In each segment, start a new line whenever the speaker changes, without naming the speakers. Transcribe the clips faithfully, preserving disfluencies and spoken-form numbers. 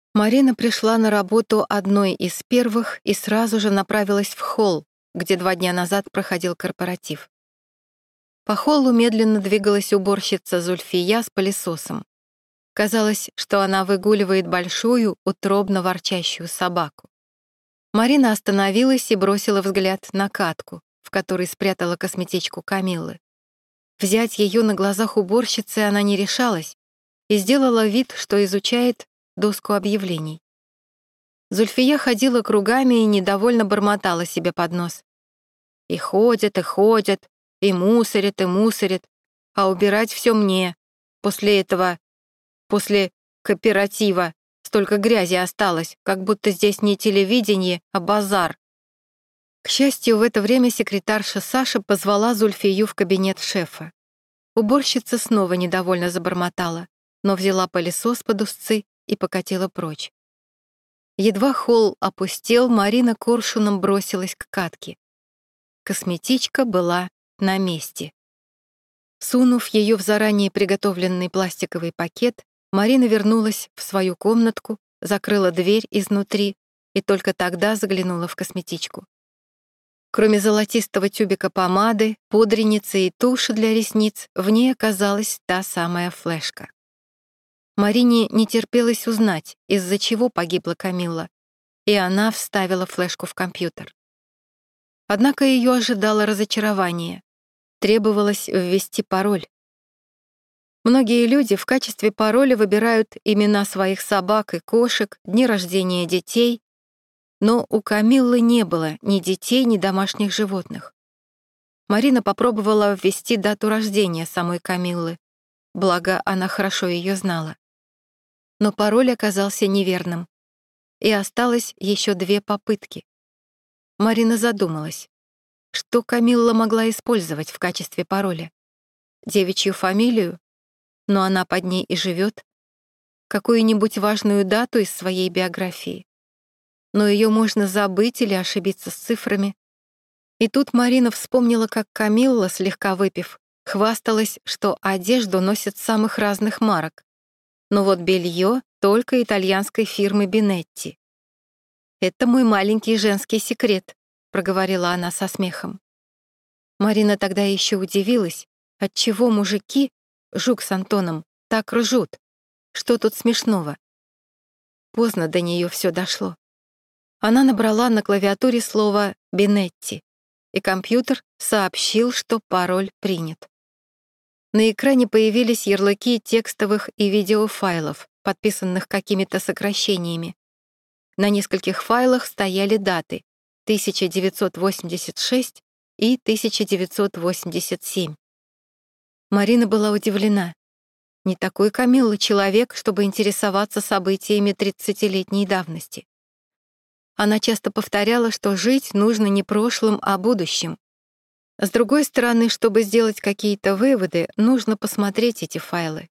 Марина пришла на работу одной из первых и сразу же направилась в холл, где два дня назад проходил корпоратив. По холлу медленно двигалась уборщица Зульфия с пылесосом. Казалось, что она выгуливает большую, утробно ворчащую собаку. Марина остановилась и бросила взгляд на катку, в которой спрятала косметичку Камиллы. Взять ее на глазах уборщицы она не решалась и сделала вид, что изучает доску объявлений. Зульфия ходила кругами и недовольно бормотала себе под нос. И ходят, и ходят, и мусорят, и мусорят, а убирать все мне. После этого, после кооператива, столько грязи осталось, как будто здесь не телевидение, а базар. К счастью, в это время секретарша Саша позвала Зульфию в кабинет шефа. Уборщица снова недовольно забормотала, но взяла пылесос под узцы и покатила прочь. Едва холл опустел, Марина коршуном бросилась к катке. Косметичка была на месте. Сунув ее в заранее приготовленный пластиковый пакет, Марина вернулась в свою комнатку, закрыла дверь изнутри и только тогда заглянула в косметичку. Кроме золотистого тюбика помады, пудреницы и туши для ресниц, в ней оказалась та самая флешка. Марине не терпелось узнать, из-за чего погибла Камилла, и она вставила флешку в компьютер. Однако ее ожидало разочарование. Требовалось ввести пароль. Многие люди в качестве пароля выбирают имена своих собак и кошек, дни рождения детей, но у Камиллы не было ни детей, ни домашних животных. Марина попробовала ввести дату рождения самой Камиллы, благо она хорошо ее знала. Но пароль оказался неверным, и осталось еще две попытки. Марина задумалась, что Камилла могла использовать в качестве пароля. Девичью фамилию, но она под ней и живет, какую-нибудь важную дату из своей биографии. Но ее можно забыть или ошибиться с цифрами. И тут Марина вспомнила, как Камилла, слегка выпив, хвасталась, что одежду носит самых разных марок. Но вот белье только итальянской фирмы Бинетти. «Это мой маленький женский секрет», — проговорила она со смехом. Марина тогда еще удивилась, отчего мужики, Жук с Антоном, так ржут. Что тут смешного? Поздно до нее все дошло. Она набрала на клавиатуре слово «Бинетти», и компьютер сообщил, что пароль принят. На экране появились ярлыки текстовых и видеофайлов, подписанных какими-то сокращениями. На нескольких файлах стояли даты тысяча девятьсот восемьдесят шесть и тысяча девятьсот восемьдесят семь. Марина была удивлена. Не такой Камилла человек, чтобы интересоваться событиями тридцатилетней давности. Она часто повторяла, что жить нужно не прошлым, а будущим. С другой стороны, чтобы сделать какие-то выводы, нужно посмотреть эти файлы.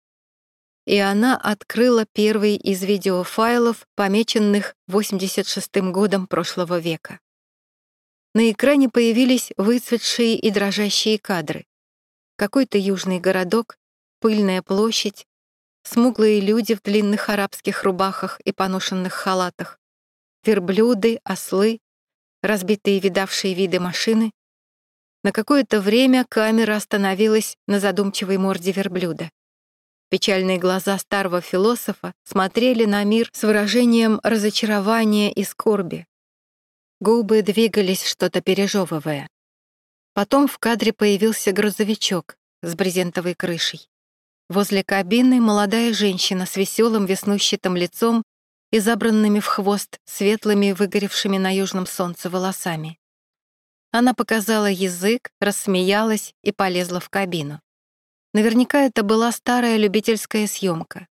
И она открыла первый из видеофайлов, помеченных восемьдесят шестым годом прошлого века. На экране появились выцветшие и дрожащие кадры. Какой-то южный городок, пыльная площадь, смуглые люди в длинных арабских рубахах и поношенных халатах, верблюды, ослы, разбитые видавшие виды машины. На какое-то время камера остановилась на задумчивой морде верблюда. Печальные глаза старого философа смотрели на мир с выражением разочарования и скорби. Губы двигались, что-то пережевывая. Потом в кадре появился грузовичок с брезентовой крышей. Возле кабины молодая женщина с веселым веснущатым лицом и забранными в хвост светлыми, выгоревшими на южном солнце волосами. Она показала язык, рассмеялась и полезла в кабину. Наверняка это была старая любительская съемка.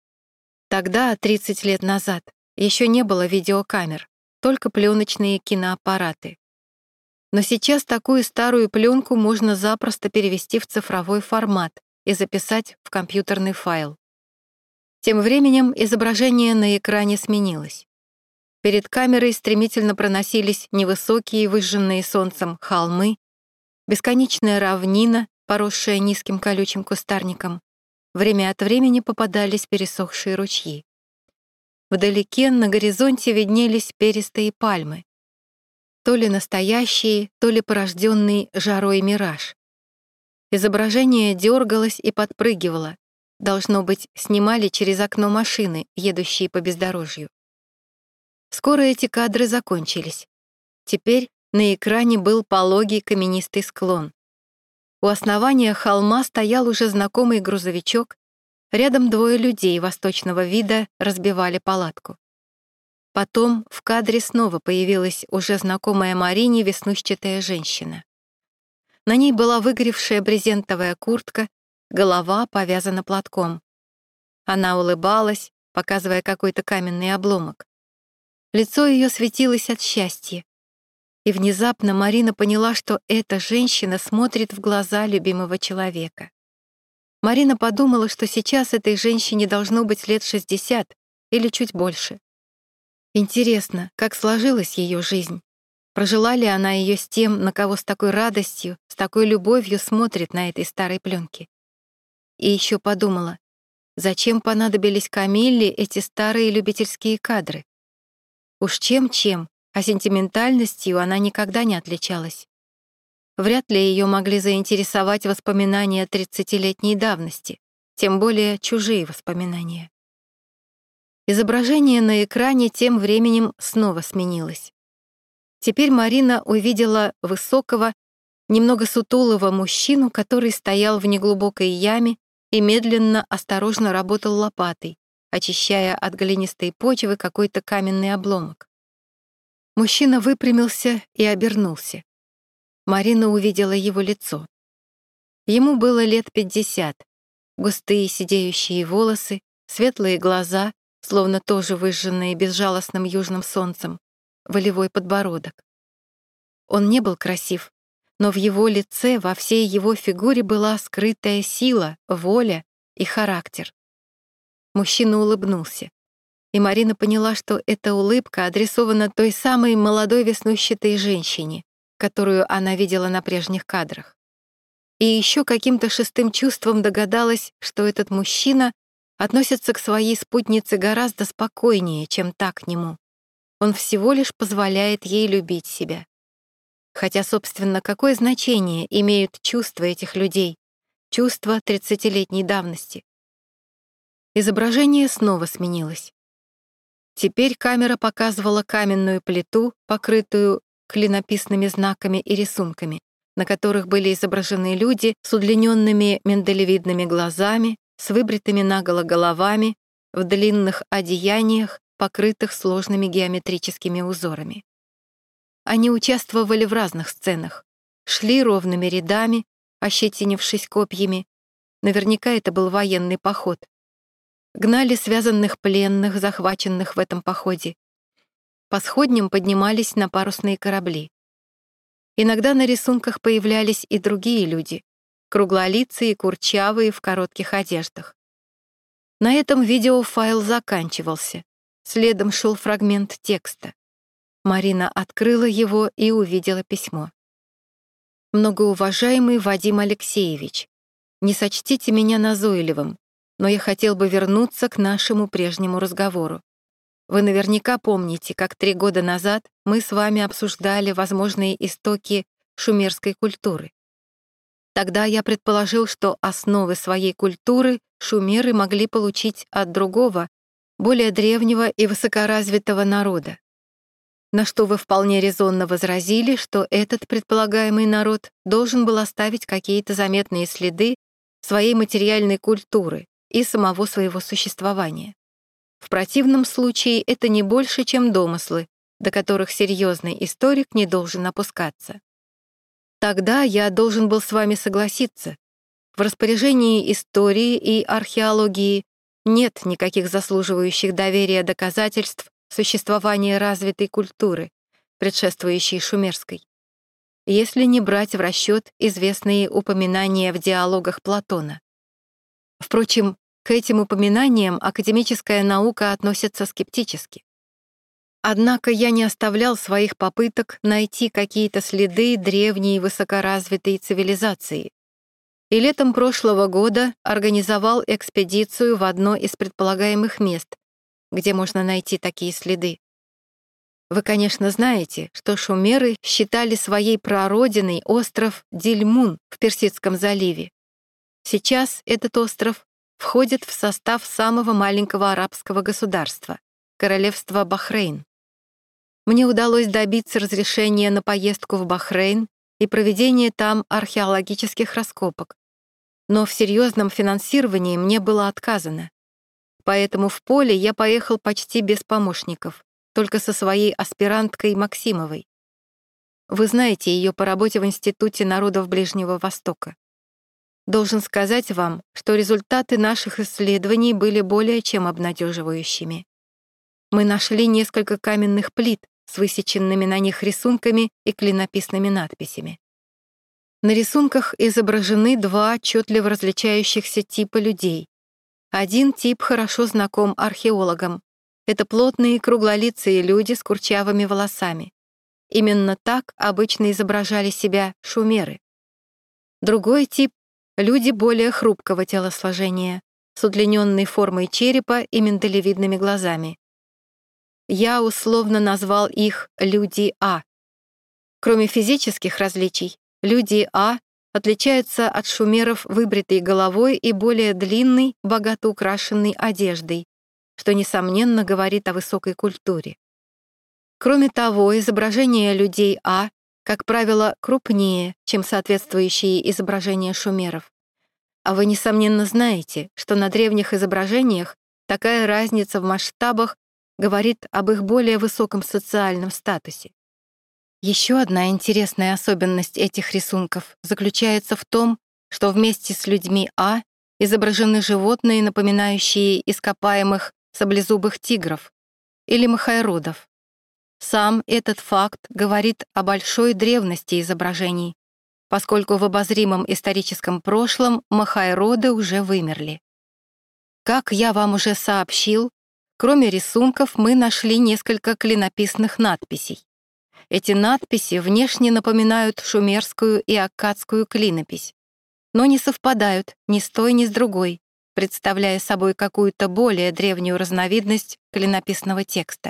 Тогда, тридцать лет назад, еще не было видеокамер, только пленочные киноаппараты. Но сейчас такую старую пленку можно запросто перевести в цифровой формат и записать в компьютерный файл. Тем временем изображение на экране сменилось. Перед камерой стремительно проносились невысокие, выжженные солнцем холмы, бесконечная равнина, поросшая низким колючим кустарником. Время от времени попадались пересохшие ручьи. Вдалеке на горизонте виднелись перистые пальмы. То ли настоящие, то ли порожденный жарой мираж. Изображение дергалось и подпрыгивало. Должно быть, снимали через окно машины, едущие по бездорожью. Скоро эти кадры закончились. Теперь на экране был пологий каменистый склон. У основания холма стоял уже знакомый грузовичок, рядом двое людей восточного вида разбивали палатку. Потом в кадре снова появилась уже знакомая Марине веснушчатая женщина. На ней была выгоревшая брезентовая куртка, голова повязана платком. Она улыбалась, показывая какой-то каменный обломок. Лицо ее светилось от счастья. И внезапно Марина поняла, что эта женщина смотрит в глаза любимого человека. Марина подумала, что сейчас этой женщине должно быть лет шестьдесят или чуть больше. Интересно, как сложилась ее жизнь? Прожила ли она ее с тем, на кого с такой радостью, с такой любовью смотрит на этой старой пленке? И еще подумала, зачем понадобились Камилле эти старые любительские кадры? Уж чем-чем, а сентиментальностью она никогда не отличалась. Вряд ли ее могли заинтересовать воспоминания тридцатилетней давности, тем более чужие воспоминания. Изображение на экране тем временем снова сменилось. Теперь Марина увидела высокого, немного сутулого мужчину, который стоял в неглубокой яме и медленно, осторожно работал лопатой, очищая от глинистой почвы какой-то каменный обломок. Мужчина выпрямился и обернулся. Марина увидела его лицо. Ему было лет пятьдесят. Густые сидеющие волосы, светлые глаза, словно тоже выжженные безжалостным южным солнцем, волевой подбородок. Он не был красив, но в его лице, во всей его фигуре была скрытая сила, воля и характер. Мужчина улыбнулся, и Марина поняла, что эта улыбка адресована той самой молодой веснущатой женщине, которую она видела на прежних кадрах. И еще каким-то шестым чувством догадалась, что этот мужчина относится к своей спутнице гораздо спокойнее, чем та к нему. Он всего лишь позволяет ей любить себя. Хотя, собственно, какое значение имеют чувства этих людей, чувства тридцатилетней давности? Изображение снова сменилось. Теперь камера показывала каменную плиту, покрытую клинописными знаками и рисунками, на которых были изображены люди с удлиненными миндалевидными глазами, с выбритыми наголо головами, в длинных одеяниях, покрытых сложными геометрическими узорами. Они участвовали в разных сценах, шли ровными рядами, ощетинившись копьями. Наверняка это был военный поход. Гнали связанных пленных, захваченных в этом походе. По сходням поднимались на парусные корабли. Иногда на рисунках появлялись и другие люди, круглолицые, курчавые, в коротких одеждах. На этом видеофайл заканчивался. Следом шел фрагмент текста. Марина открыла его и увидела письмо. «Многоуважаемый Вадим Алексеевич, не сочтите меня назойливым, но я хотел бы вернуться к нашему прежнему разговору. Вы наверняка помните, как три года назад мы с вами обсуждали возможные истоки шумерской культуры. Тогда я предположил, что основы своей культуры шумеры могли получить от другого, более древнего и высокоразвитого народа. На что вы вполне резонно возразили, что этот предполагаемый народ должен был оставить какие-то заметные следы своей материальной культуры и самого своего существования. В противном случае это не больше, чем домыслы, до которых серьезный историк не должен опускаться. Тогда я должен был с вами согласиться. В распоряжении истории и археологии нет никаких заслуживающих доверия доказательств существования развитой культуры, предшествующей шумерской, если не брать в расчет известные упоминания в диалогах Платона. Впрочем, к этим упоминаниям академическая наука относится скептически. Однако я не оставлял своих попыток найти какие-то следы древней высокоразвитой цивилизации. И летом прошлого года организовал экспедицию в одно из предполагаемых мест, где можно найти такие следы. Вы, конечно, знаете, что шумеры считали своей прародиной остров Дильмун в Персидском заливе. Сейчас этот остров входит в состав самого маленького арабского государства — королевства Бахрейн. Мне удалось добиться разрешения на поездку в Бахрейн и проведение там археологических раскопок, но в серьезном финансировании мне было отказано. Поэтому в поле я поехал почти без помощников, только со своей аспиранткой Максимовой. Вы знаете ее по работе в Институте народов Ближнего Востока. Должен сказать вам, что результаты наших исследований были более чем обнадеживающими. Мы нашли несколько каменных плит с высеченными на них рисунками и клинописными надписями. На рисунках изображены два отчетливо различающихся типа людей. Один тип хорошо знаком археологам. Это плотные круглолицые люди с курчавыми волосами. Именно так обычно изображали себя шумеры. Другой тип — люди более хрупкого телосложения, с удлиненной формой черепа и миндалевидными глазами. Я условно назвал их «люди А». Кроме физических различий, люди А отличаются от шумеров выбритой головой и более длинной, богато украшенной одеждой, что, несомненно, говорит о высокой культуре. Кроме того, изображения людей А, как правило, крупнее, чем соответствующие изображения шумеров. А вы, несомненно, знаете, что на древних изображениях такая разница в масштабах говорит об их более высоком социальном статусе. Еще одна интересная особенность этих рисунков заключается в том, что вместе с людьми А изображены животные, напоминающие ископаемых саблезубых тигров или махайродов. Сам этот факт говорит о большой древности изображений, поскольку в обозримом историческом прошлом махайроды уже вымерли. Как я вам уже сообщил, кроме рисунков мы нашли несколько клинописных надписей. Эти надписи внешне напоминают шумерскую и аккадскую клинопись, но не совпадают ни с той, ни с другой, представляя собой какую-то более древнюю разновидность клинописного текста.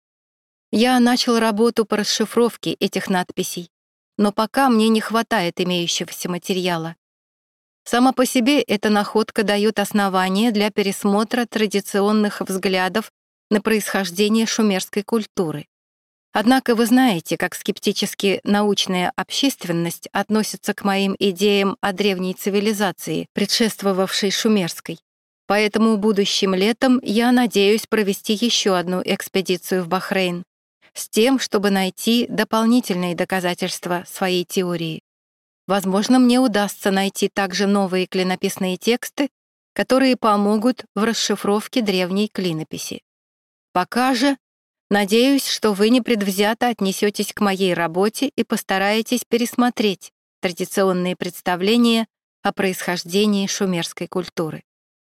Я начал работу по расшифровке этих надписей, но пока мне не хватает имеющегося материала. Сама по себе эта находка дает основание для пересмотра традиционных взглядов на происхождение шумерской культуры. Однако вы знаете, как скептически научная общественность относится к моим идеям о древней цивилизации, предшествовавшей шумерской. Поэтому будущим летом я надеюсь провести еще одну экспедицию в Бахрейн с тем, чтобы найти дополнительные доказательства своей теории. Возможно, мне удастся найти также новые клинописные тексты, которые помогут в расшифровке древней клинописи. Пока же надеюсь, что вы непредвзято отнесетесь к моей работе и постараетесь пересмотреть традиционные представления о происхождении шумерской культуры.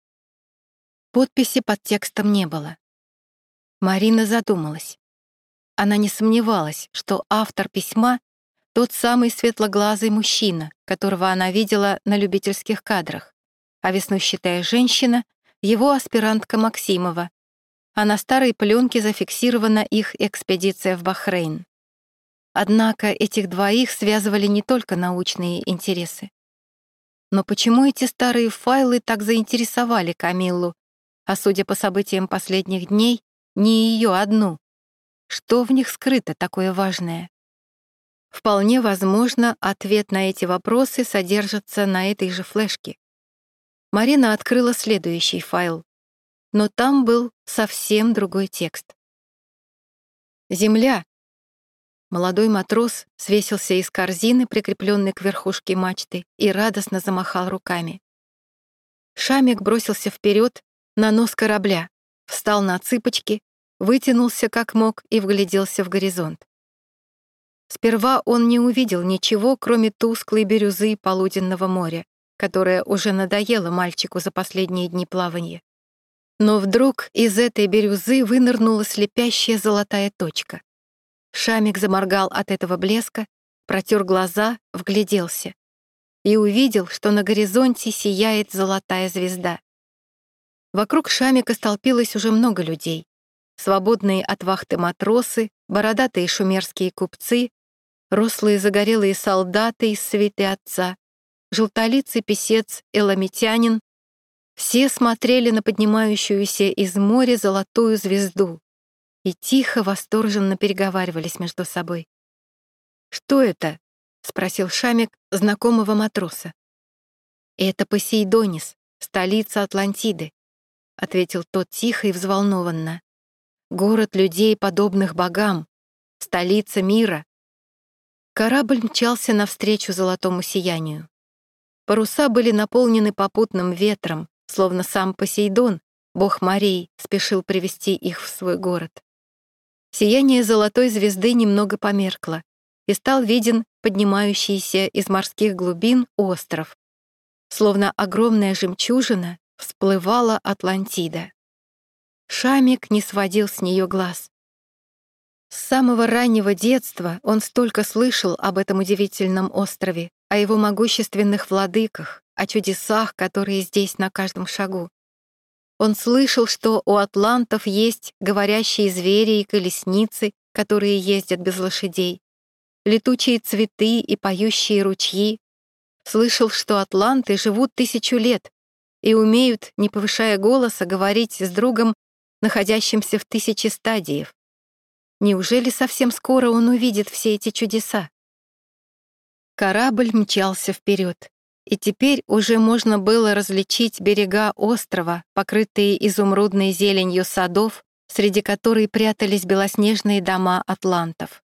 Подписи под текстом не было. Марина задумалась. Она не сомневалась, что автор письма — тот самый светлоглазый мужчина, которого она видела на любительских кадрах, а веснущатая женщина — его аспирантка Максимова, а на старой пленке зафиксирована их экспедиция в Бахрейн. Однако этих двоих связывали не только научные интересы. Но почему эти старые файлы так заинтересовали Камиллу, а судя по событиям последних дней, не ее одну? Что в них скрыто такое важное? Вполне возможно, ответ на эти вопросы содержится на этой же флешке. Марина открыла следующий файл, но там был совсем другой текст. «Земля». Молодой матрос свесился из корзины, прикрепленной к верхушке мачты, и радостно замахал руками. Шамик бросился вперед на нос корабля, встал на цыпочки, вытянулся как мог и вгляделся в горизонт. Сперва он не увидел ничего, кроме тусклой бирюзы полуденного моря, которое уже надоело мальчику за последние дни плавания. Но вдруг из этой бирюзы вынырнула слепящая золотая точка. Шамик заморгал от этого блеска, протер глаза, вгляделся и увидел, что на горизонте сияет золотая звезда. Вокруг Шамика столпилось уже много людей, свободные от вахты матросы, бородатые шумерские купцы, рослые загорелые солдаты из свиты отца, желтолицый писец эламитянин — все смотрели на поднимающуюся из моря золотую звезду и тихо, восторженно переговаривались между собой. «Что это?» — спросил Шамик знакомого матроса. «Это Посейдонис, столица Атлантиды», — ответил тот тихо и взволнованно. «Город людей, подобных богам, столица мира». Корабль мчался навстречу золотому сиянию. Паруса были наполнены попутным ветром, словно сам Посейдон, бог морей, спешил привести их в свой город. Сияние золотой звезды немного померкло, и стал виден поднимающийся из морских глубин остров. Словно огромная жемчужина всплывала Атлантида. Шамик не сводил с нее глаз. С самого раннего детства он столько слышал об этом удивительном острове, о его могущественных владыках, о чудесах, которые здесь на каждом шагу. Он слышал, что у атлантов есть говорящие звери и колесницы, которые ездят без лошадей, летучие цветы и поющие ручьи. Слышал, что атланты живут тысячу лет и умеют, не повышая голоса, говорить с другом, находящимся в тысяче стадиев. Неужели совсем скоро он увидит все эти чудеса? Корабль мчался вперед, и теперь уже можно было различить берега острова, покрытые изумрудной зеленью садов, среди которой прятались белоснежные дома атлантов.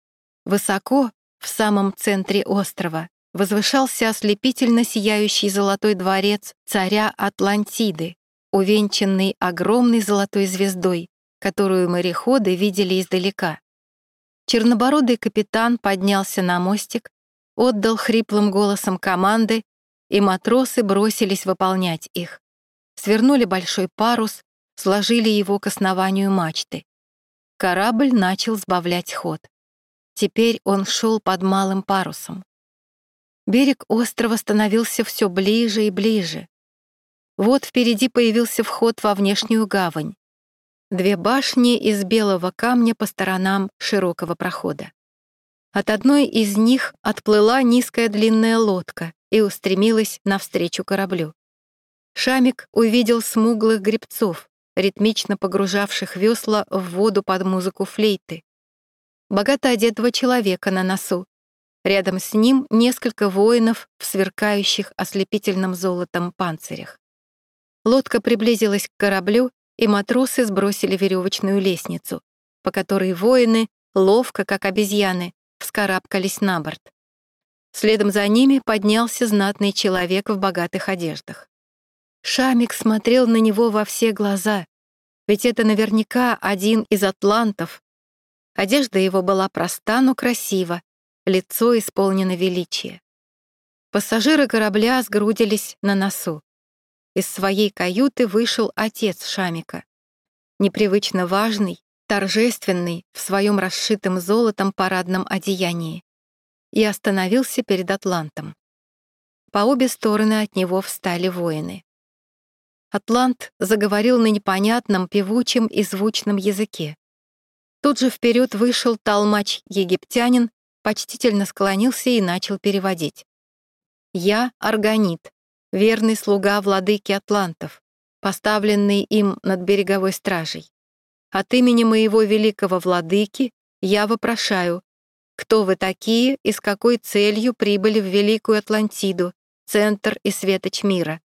Высоко, в самом центре острова, возвышался ослепительно сияющий золотой дворец царя Атлантиды, увенчанный огромной золотой звездой, которую мореходы видели издалека. Чернобородый капитан поднялся на мостик, отдал хриплым голосом команды, и матросы бросились выполнять их. Свернули большой парус, сложили его к основанию мачты. Корабль начал сбавлять ход. Теперь он шел под малым парусом. Берег острова становился все ближе и ближе. Вот впереди появился вход во внешнюю гавань. Две башни из белого камня по сторонам широкого прохода. От одной из них отплыла низкая длинная лодка и устремилась навстречу кораблю. Шамик увидел смуглых гребцов, ритмично погружавших весла в воду под музыку флейты. Богато одетого человека на носу. Рядом с ним несколько воинов в сверкающих ослепительным золотом панцирях. Лодка приблизилась к кораблю, и матросы сбросили веревочную лестницу, по которой воины, ловко, как обезьяны, вскарабкались на борт. Следом за ними поднялся знатный человек в богатых одеждах. Шамик смотрел на него во все глаза, ведь это наверняка один из атлантов. Одежда его была проста, но красива, лицо исполнено величия. Пассажиры корабля сгрудились на носу. Из своей каюты вышел отец Шамика, непривычно важный, торжественный в своем расшитом золотом парадном одеянии, и остановился перед атлантом. По обе стороны от него встали воины. Атлант заговорил на непонятном, певучем и звучном языке. Тут же вперед вышел толмач-египтянин, почтительно склонился и начал переводить. «Я Органит, верный слуга владыки атлантов, поставленный им над береговой стражей. От имени моего великого владыки я вопрошаю, кто вы такие и с какой целью прибыли в Великую Атлантиду, центр и светоч мира?»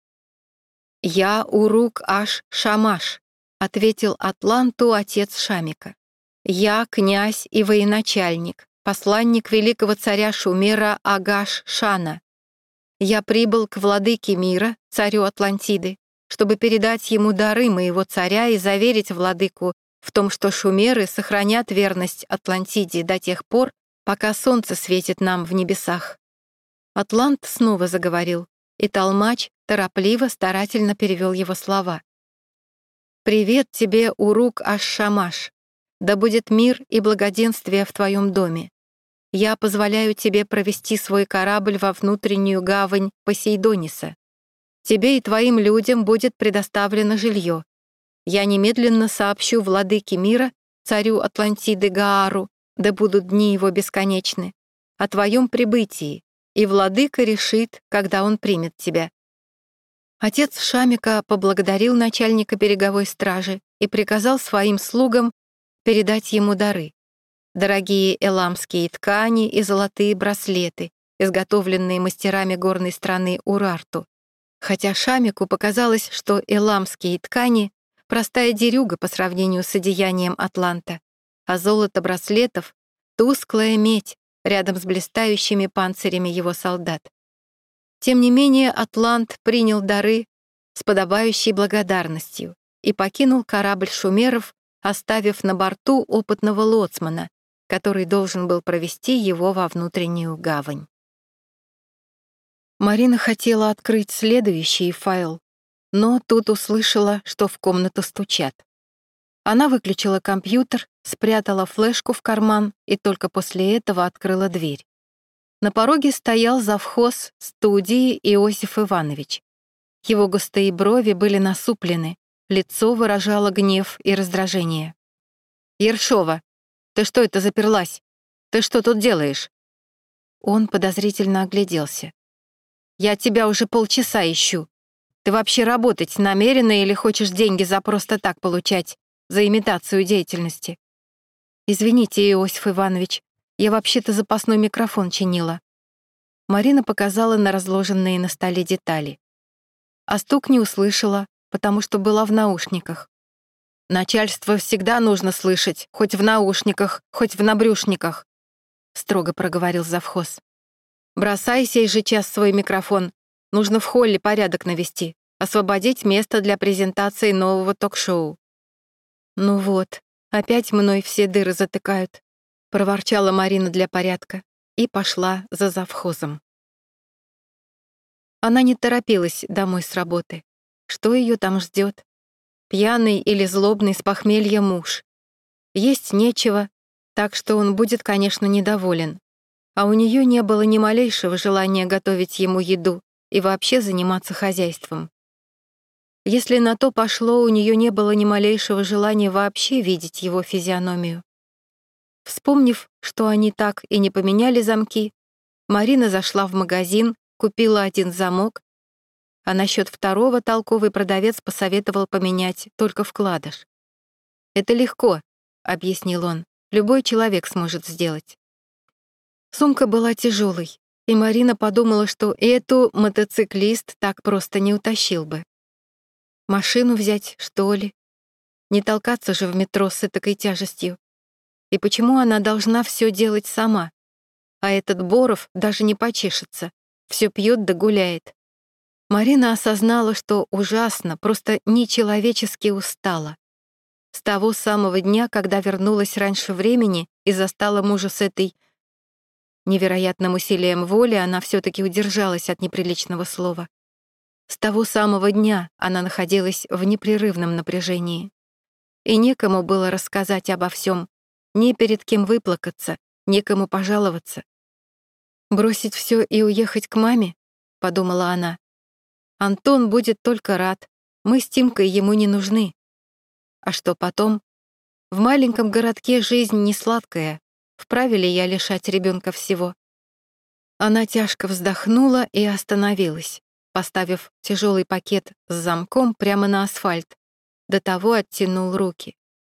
«Я Урук-аш-Шамаш», — ответил атланту отец Шамика. «Я князь и военачальник, посланник великого царя Шумера Агаш-Шана. Я прибыл к владыке мира, царю Атлантиды, чтобы передать ему дары моего царя и заверить владыку в том, что шумеры сохранят верность Атлантиде до тех пор, пока солнце светит нам в небесах». Атлант снова заговорил, и толмач торопливо, старательно перевел его слова. «Привет тебе, Урук-аш-Шамаш! Да будет мир и благоденствие в твоем доме. Я позволяю тебе провести свой корабль во внутреннюю гавань Посейдониса. Тебе и твоим людям будет предоставлено жилье. Я немедленно сообщу владыке мира, царю Атлантиды Гаару, да будут дни его бесконечны, о твоем прибытии, и владыка решит, когда он примет тебя». Отец Шамика поблагодарил начальника береговой стражи и приказал своим слугам передать ему дары. Дорогие эламские ткани и золотые браслеты, изготовленные мастерами горной страны Урарту. Хотя Шамику показалось, что эламские ткани — простая дерюга по сравнению с одеянием Атланта, а золото браслетов — тусклая медь рядом с блистающими панцирями его солдат. Тем не менее, Атлант принял дары с подобающей благодарностью и покинул корабль шумеров, оставив на борту опытного лоцмана, который должен был провести его во внутреннюю гавань. Марина хотела открыть следующий файл, но тут услышала, что в комнату стучат. Она выключила компьютер, спрятала флешку в карман и только после этого открыла дверь. На пороге стоял завхоз студии Иосиф Иванович. Его густые брови были насуплены, лицо выражало гнев и раздражение. «Ершова, ты что это заперлась? Ты что тут делаешь?» Он подозрительно огляделся. «Я тебя уже полчаса ищу. Ты вообще работать намерена или хочешь деньги за просто так получать, за имитацию деятельности?» «Извините, Иосиф Иванович, я вообще-то запасной микрофон чинила». Марина показала на разложенные на столе детали. А стук не услышала, потому что была в наушниках. «Начальство всегда нужно слышать, хоть в наушниках, хоть в набрюшниках», — строго проговорил завхоз. «Бросай сей же час свой микрофон. Нужно в холле порядок навести, освободить место для презентации нового ток-шоу». «Ну вот, опять мной все дыры затыкают», — проворчала Марина для порядка и пошла за завхозом. Она не торопилась домой с работы. Что ее там ждет? Пьяный или злобный с похмелья муж. Есть нечего, так что он будет, конечно, недоволен. А у нее не было ни малейшего желания готовить ему еду и вообще заниматься хозяйством. Если на то пошло, у нее не было ни малейшего желания вообще видеть его физиономию. Вспомнив, что они так и не поменяли замки, Марина зашла в магазин, купила один замок, а насчет второго толковый продавец посоветовал поменять только вкладыш. «Это легко», — объяснил он, — «любой человек сможет сделать». Сумка была тяжелой, и Марина подумала, что эту мотоциклист так просто не утащил бы. Машину взять, что ли? Не толкаться же в метро с этакой тяжестью. И почему она должна все делать сама? А этот Боров даже не почешется, все пьет да гуляет. Марина осознала, что ужасно, просто нечеловечески устала. С того самого дня, когда вернулась раньше времени и застала мужа с этой... Невероятным усилием воли она все-таки удержалась от неприличного слова. С того самого дня она находилась в непрерывном напряжении. И некому было рассказать обо всем, не перед кем выплакаться, некому пожаловаться. «Бросить все и уехать к маме?» — подумала она. «Антон будет только рад, мы с Тимкой ему не нужны». А что потом? В маленьком городке жизнь не сладкая, вправе ли я лишать ребенка всего? Она тяжко вздохнула и остановилась, поставив тяжелый пакет с замком прямо на асфальт, до того оттянул руки.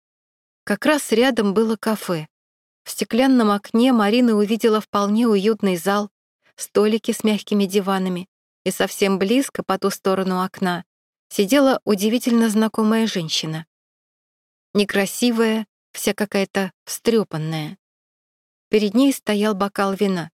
Как раз рядом было кафе. В стеклянном окне Марина увидела вполне уютный зал, столики с мягкими диванами, и совсем близко, по ту сторону окна, сидела удивительно знакомая женщина. Некрасивая, вся какая-то встрепанная. Перед ней стоял бокал вина.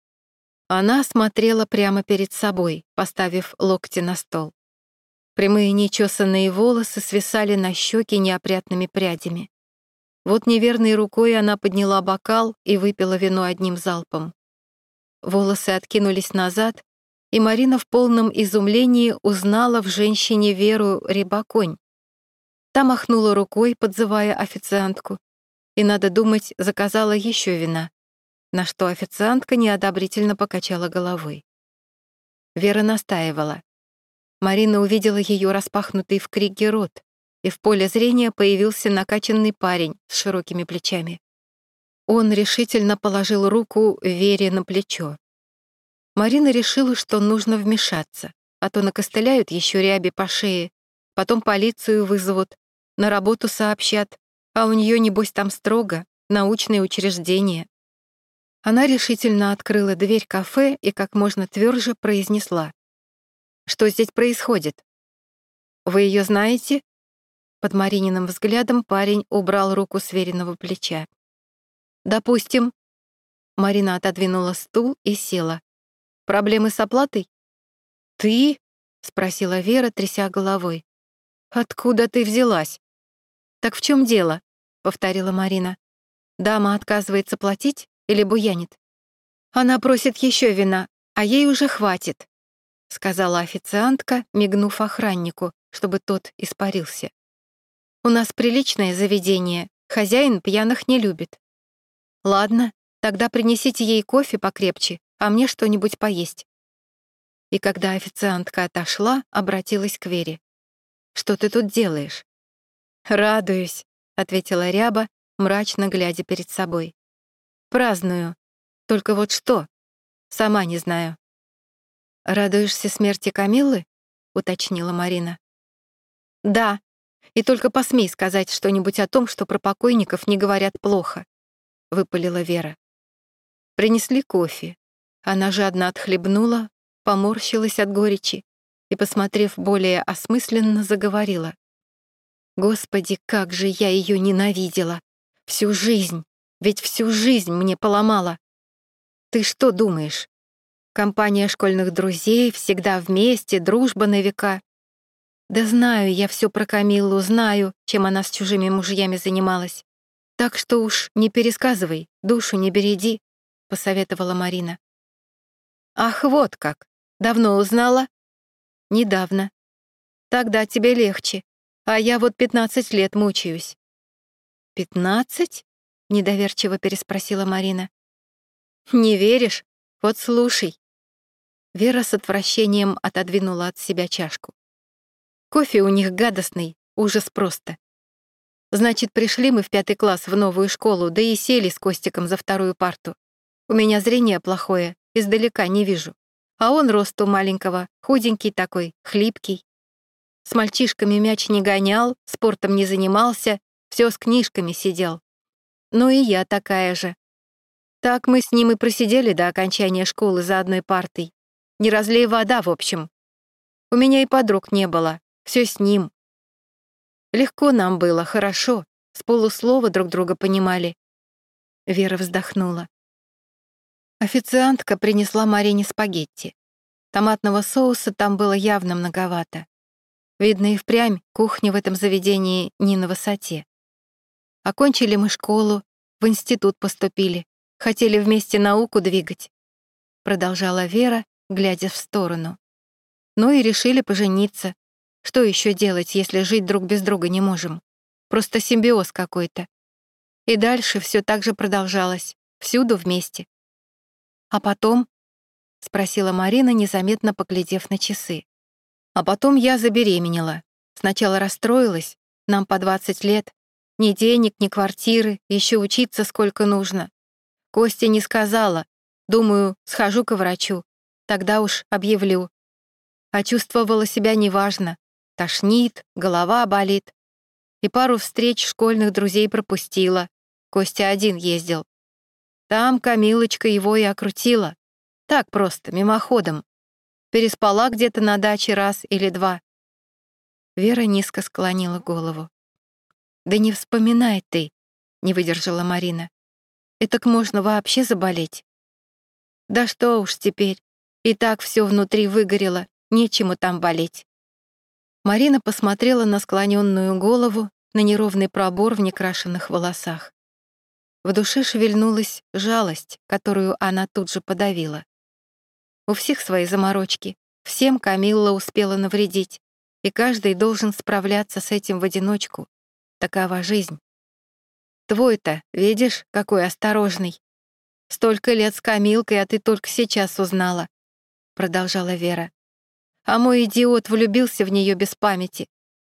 Она смотрела прямо перед собой, поставив локти на стол. Прямые нечесанные волосы свисали на щеки неопрятными прядями. Вот неверной рукой она подняла бокал и выпила вино одним залпом. Волосы откинулись назад, и Марина в полном изумлении узнала в женщине Веру Рябоконь. Та махнула рукой, подзывая официантку, и, надо думать, заказала еще вина, на что официантка неодобрительно покачала головой. Вера настаивала. Марина увидела ее распахнутый в крике рот и в поле зрения появился накачанный парень с широкими плечами. Он решительно положил руку Вере на плечо. Марина решила, что нужно вмешаться, а то накостыляют еще ряби по шее, потом полицию вызовут, на работу сообщат, а у нее, небось, там строго, научные учреждения. Она решительно открыла дверь кафе и как можно тверже произнесла: «Что здесь происходит? Вы ее знаете?» Под Марининым взглядом парень убрал руку с Вериного плеча. «Допустим». Марина отодвинула стул и села. «Проблемы с оплатой?» «Ты?» — спросила Вера, тряся головой. «Откуда ты взялась?» «Так в чем дело?» — повторила Марина. «Дама отказывается платить или буянит?» «Она просит еще вина, а ей уже хватит», — сказала официантка, мигнув охраннику, чтобы тот испарился. «У нас приличное заведение, хозяин пьяных не любит». «Ладно, тогда принесите ей кофе покрепче, а мне что-нибудь поесть». И когда официантка отошла, обратилась к Вере. «Что ты тут делаешь?» «Радуюсь», — ответила Ряба, мрачно глядя перед собой. «Праздную. Только вот что? Сама не знаю». «Радуешься смерти Камиллы?» — уточнила Марина. «Да, и только посмей сказать что-нибудь о том, что про покойников не говорят плохо», — выпалила Вера. Принесли кофе. Она жадно отхлебнула, поморщилась от горечи и, посмотрев более осмысленно, заговорила. «Господи, как же я ее ненавидела! Всю жизнь! Ведь всю жизнь мне поломала! Ты что думаешь? Компания школьных друзей, всегда вместе, дружба на века. Да знаю я все про Камиллу, знаю, чем она с чужими мужьями занималась. Так что уж не пересказывай, душу не береди», — посоветовала Марина. «Ах, вот как! Давно узнала?» «Недавно. Тогда тебе легче, а я вот пятнадцать лет мучаюсь». «Пятнадцать?» — недоверчиво переспросила Марина. «Не веришь? Вот слушай». Вера с отвращением отодвинула от себя чашку. «Кофе у них гадостный, ужас просто. Значит, пришли мы в пятый класс в новую школу, да и сели с Костиком за вторую парту. У меня зрение плохое, издалека не вижу. А он росту маленького, худенький такой, хлипкий. С мальчишками мяч не гонял, спортом не занимался, все с книжками сидел. Ну и я такая же. Так мы с ним и просидели до окончания школы за одной партой. Не разлей вода, в общем. У меня и подруг не было, все с ним. Легко нам было, хорошо, с полуслова друг друга понимали». Вера вздохнула. Официантка принесла Марине спагетти. Томатного соуса там было явно многовато. Видно, и впрямь кухня в этом заведении не на высоте. Окончили мы школу, в институт поступили, хотели вместе науку двигать, продолжала Вера, глядя в сторону. Ну и решили пожениться. Что еще делать, если жить друг без друга не можем? Просто симбиоз какой-то. И дальше все так же продолжалось, всюду вместе. «А потом?» — спросила Марина, незаметно поглядев на часы. «А потом я забеременела. Сначала расстроилась, нам по двадцать лет. Ни денег, ни квартиры, еще учиться сколько нужно. Костя не сказала. Думаю, схожу к врачу. Тогда уж объявлю. А чувствовала себя неважно. Тошнит, голова болит. И пару встреч школьных друзей пропустила. Костя один ездил. Там Камилочка его и окрутила. Так просто, мимоходом. Переспала где-то на даче раз или два». Вера низко склонила голову. «Да не вспоминай ты», — не выдержала Марина. «Этак можно вообще заболеть». «Да что уж теперь, и так все внутри выгорело, нечему там болеть». Марина посмотрела на склоненную голову, на неровный пробор в некрашенных волосах. В душе шевельнулась жалость, которую она тут же подавила. У всех свои заморочки, всем Камилла успела навредить, и каждый должен справляться с этим в одиночку. Такова жизнь. Твой-то, видишь, какой осторожный. Столько лет с Камилкой, а ты только сейчас узнала, продолжала Вера. А мой идиот влюбился в нее без памяти.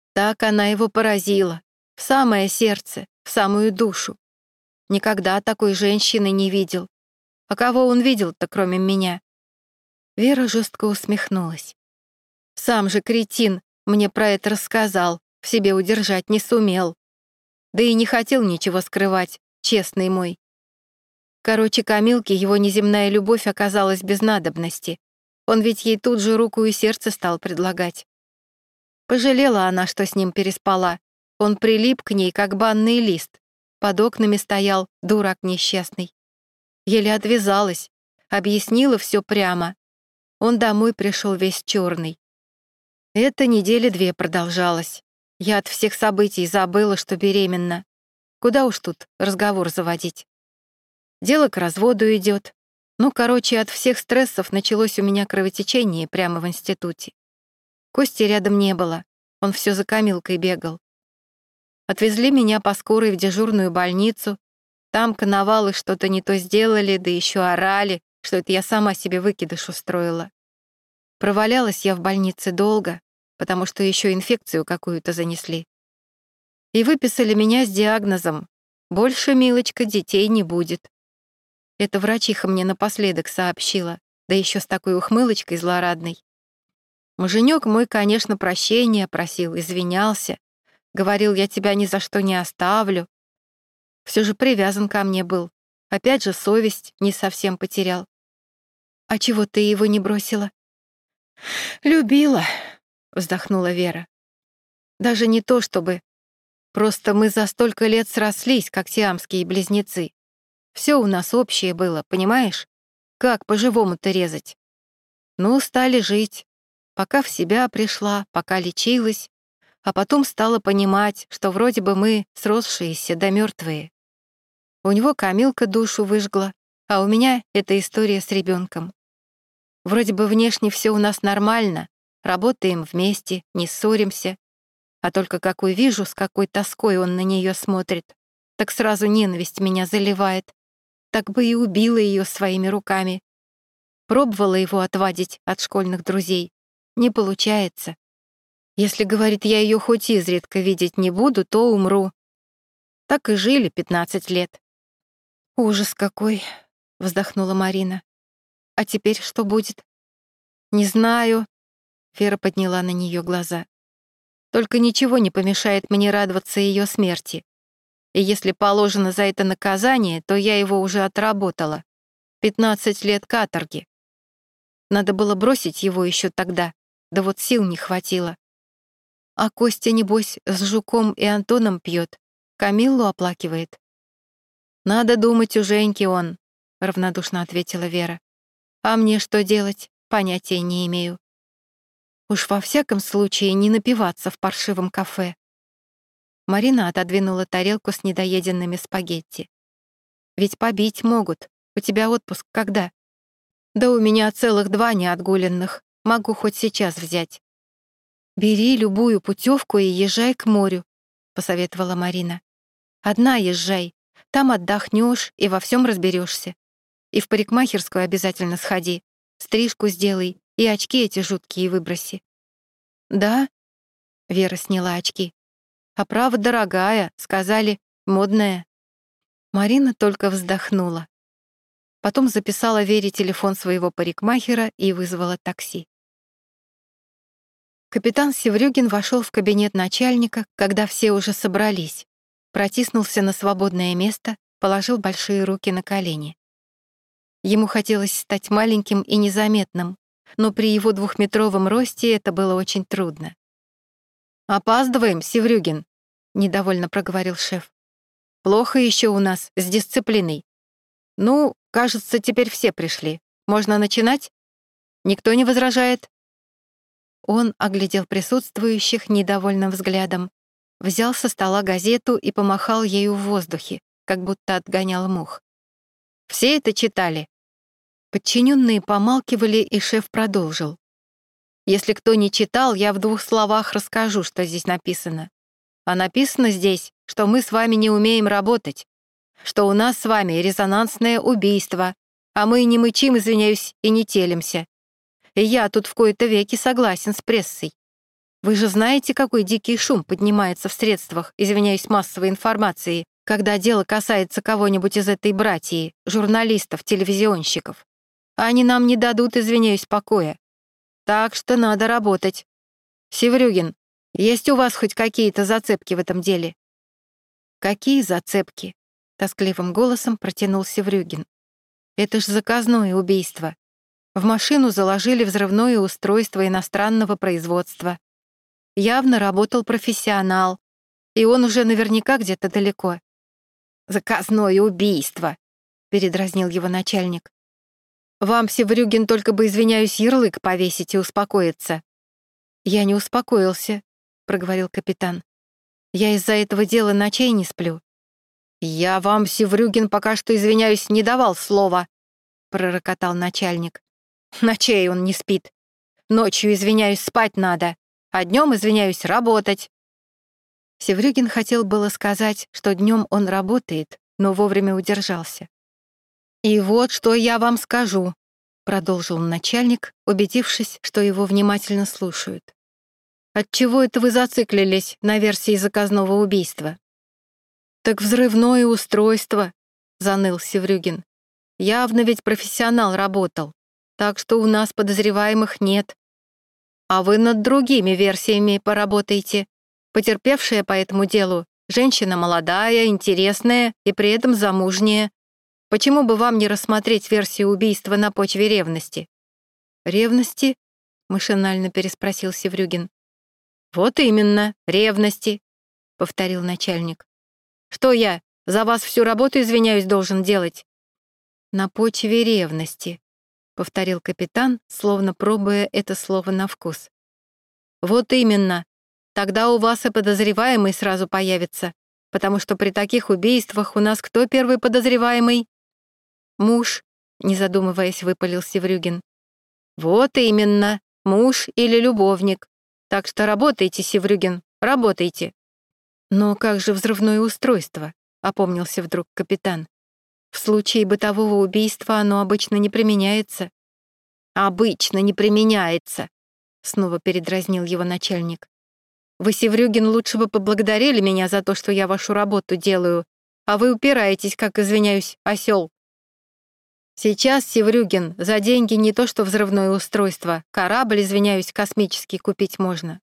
Так она его поразила, в самое сердце, в самую душу. Никогда такой женщины не видел. А кого он видел-то, кроме меня? Вера жестко усмехнулась. Сам же кретин мне про это рассказал, в себе удержать не сумел. Да и не хотел ничего скрывать, честный мой. Короче, Камилке его неземная любовь оказалась без надобности. Он ведь ей тут же руку и сердце стал предлагать. Пожалела она, что с ним переспала. Он прилип к ней, как банный лист. Под окнами стоял, дурак несчастный. Еле отвязалась, объяснила все прямо. Он домой пришел весь черный. Это недели две продолжалось. Я от всех событий забыла, что беременна. Куда уж тут разговор заводить. Дело к разводу идет. Ну, короче, от всех стрессов началось у меня кровотечение прямо в институте. Кости рядом не было, он все за Камилкой бегал. Отвезли меня по скорой в дежурную больницу. Там коновалы что-то не то сделали, да еще орали, что это я сама себе выкидыш устроила. Провалялась я в больнице долго, потому что еще инфекцию какую-то занесли. И выписали меня с диагнозом: больше, милочка, детей не будет. Это врачиха мне напоследок сообщила, да еще с такой ухмылочкой злорадной. Муженек мой, конечно, прощения просил, извинялся. Говорил, я тебя ни за что не оставлю. Все же привязан ко мне был. Опять же, совесть не совсем потерял. А чего ты его не бросила? Любила, вздохнула Вера. Даже не то чтобы. Просто мы за столько лет срослись, как сиамские близнецы. Все у нас общее было, понимаешь? Как по-живому-то резать? Ну, стали жить. Пока в себя пришла, пока лечилась, а потом стала понимать, что вроде бы мы сросшиеся да мертвые. У него Камилка душу выжгла, а у меня эта история с ребенком. Вроде бы внешне все у нас нормально, работаем вместе, не ссоримся, а только как увижу, с какой тоской он на нее смотрит, так сразу ненависть меня заливает. Так бы и убила ее своими руками. Пробовала его отвадить от школьных друзей. Не получается. Если, говорит, я ее хоть изредка видеть не буду, то умру. Так и жили пятнадцать лет. Ужас какой, вздохнула Марина. А теперь что будет? Не знаю. Вера подняла на нее глаза. Только ничего не помешает мне радоваться ее смерти. И если положено за это наказание, то я его уже отработала. Пятнадцать лет каторги. Надо было бросить его еще тогда, да вот сил не хватило. А Костя, небось, с Жуком и Антоном пьет, Камиллу оплакивает. «Надо думать, у Женьки он», — равнодушно ответила Вера. «А мне что делать? Понятия не имею. Уж во всяком случае не напиваться в паршивом кафе». Марина отодвинула тарелку с недоеденными спагетти. «Ведь побить могут. У тебя отпуск когда?» «Да у меня целых два неотгуленных. Могу хоть сейчас взять». «Бери любую путевку и езжай к морю», — посоветовала Марина. «Одна езжай. Там отдохнешь и во всем разберешься. И в парикмахерскую обязательно сходи. Стрижку сделай и очки эти жуткие выброси». «Да?» — Вера сняла очки. «Оправа дорогая, сказали, модная». Марина только вздохнула. Потом записала Вере телефон своего парикмахера и вызвала такси. Капитан Севрюгин вошел в кабинет начальника, когда все уже собрались, протиснулся на свободное место, положил большие руки на колени. Ему хотелось стать маленьким и незаметным, но при его двухметровом росте это было очень трудно. «Опаздываем, Севрюгин», — недовольно проговорил шеф. «Плохо еще у нас с дисциплиной. Ну, кажется, теперь все пришли. Можно начинать? Никто не возражает?» Он оглядел присутствующих недовольным взглядом, взял со стола газету и помахал ею в воздухе, как будто отгонял мух. «Все это читали?» Подчиненные помалкивали, и шеф продолжил. «Если кто не читал, я в двух словах расскажу, что здесь написано. А написано здесь, что мы с вами не умеем работать, что у нас с вами резонансное убийство, а мы не мычим, извиняюсь, и не телимся. И я тут в кои-то веки согласен с прессой. Вы же знаете, какой дикий шум поднимается в средствах, извиняюсь, массовой информации, когда дело касается кого-нибудь из этой братьи, журналистов, телевизионщиков. Они нам не дадут, извиняюсь, покоя. Так что надо работать. Севрюгин, есть у вас хоть какие-то зацепки в этом деле?» «Какие зацепки?» — тоскливым голосом протянул Севрюгин. «Это ж заказное убийство. В машину заложили взрывное устройство иностранного производства. Явно работал профессионал, и он уже наверняка где-то далеко». «Заказное убийство», — передразнил его начальник. «Вам, Севрюгин, только бы, извиняюсь, ярлык повесить и успокоиться». «Я не успокоился», — проговорил капитан. «Я из-за этого дела ночей не сплю». «Я вам, Севрюгин, пока что, извиняюсь, не давал слова», — пророкотал начальник. «Ночей он не спит. Ночью, извиняюсь, спать надо, а днем, извиняюсь, работать». Севрюгин хотел было сказать, что днем он работает, но вовремя удержался. «И вот что я вам скажу», — продолжил начальник, убедившись, что его внимательно слушают. «Отчего это вы зациклились на версии заказного убийства?» «Так взрывное устройство», — заныл Севрюгин. «Явно ведь профессионал работал, так что у нас подозреваемых нет. А вы над другими версиями поработаете. Потерпевшая по этому делу женщина молодая, интересная и при этом замужняя. Почему бы вам не рассмотреть версию убийства на почве ревности?» «Ревности?» — машинально переспросил Севрюгин. «Вот именно, ревности», — повторил начальник. «Что я, за вас всю работу, извиняюсь, должен делать?» «На почве ревности», — повторил капитан, словно пробуя это слово на вкус. «Вот именно. Тогда у вас и подозреваемый сразу появится, потому что при таких убийствах у нас кто первый подозреваемый?» «Муж», — не задумываясь, выпалил Севрюгин. «Вот именно, муж или любовник. Так что работайте, Севрюгин, работайте». «Но как же взрывное устройство?» — опомнился вдруг капитан. «В случае бытового убийства оно обычно не применяется». «Обычно не применяется», — снова передразнил его начальник. «Вы, Севрюгин, лучше бы поблагодарили меня за то, что я вашу работу делаю, а вы упираетесь, как, извиняюсь, осел. Сейчас, Севрюгин, за деньги не то что взрывное устройство, корабль, извиняюсь, космический купить можно».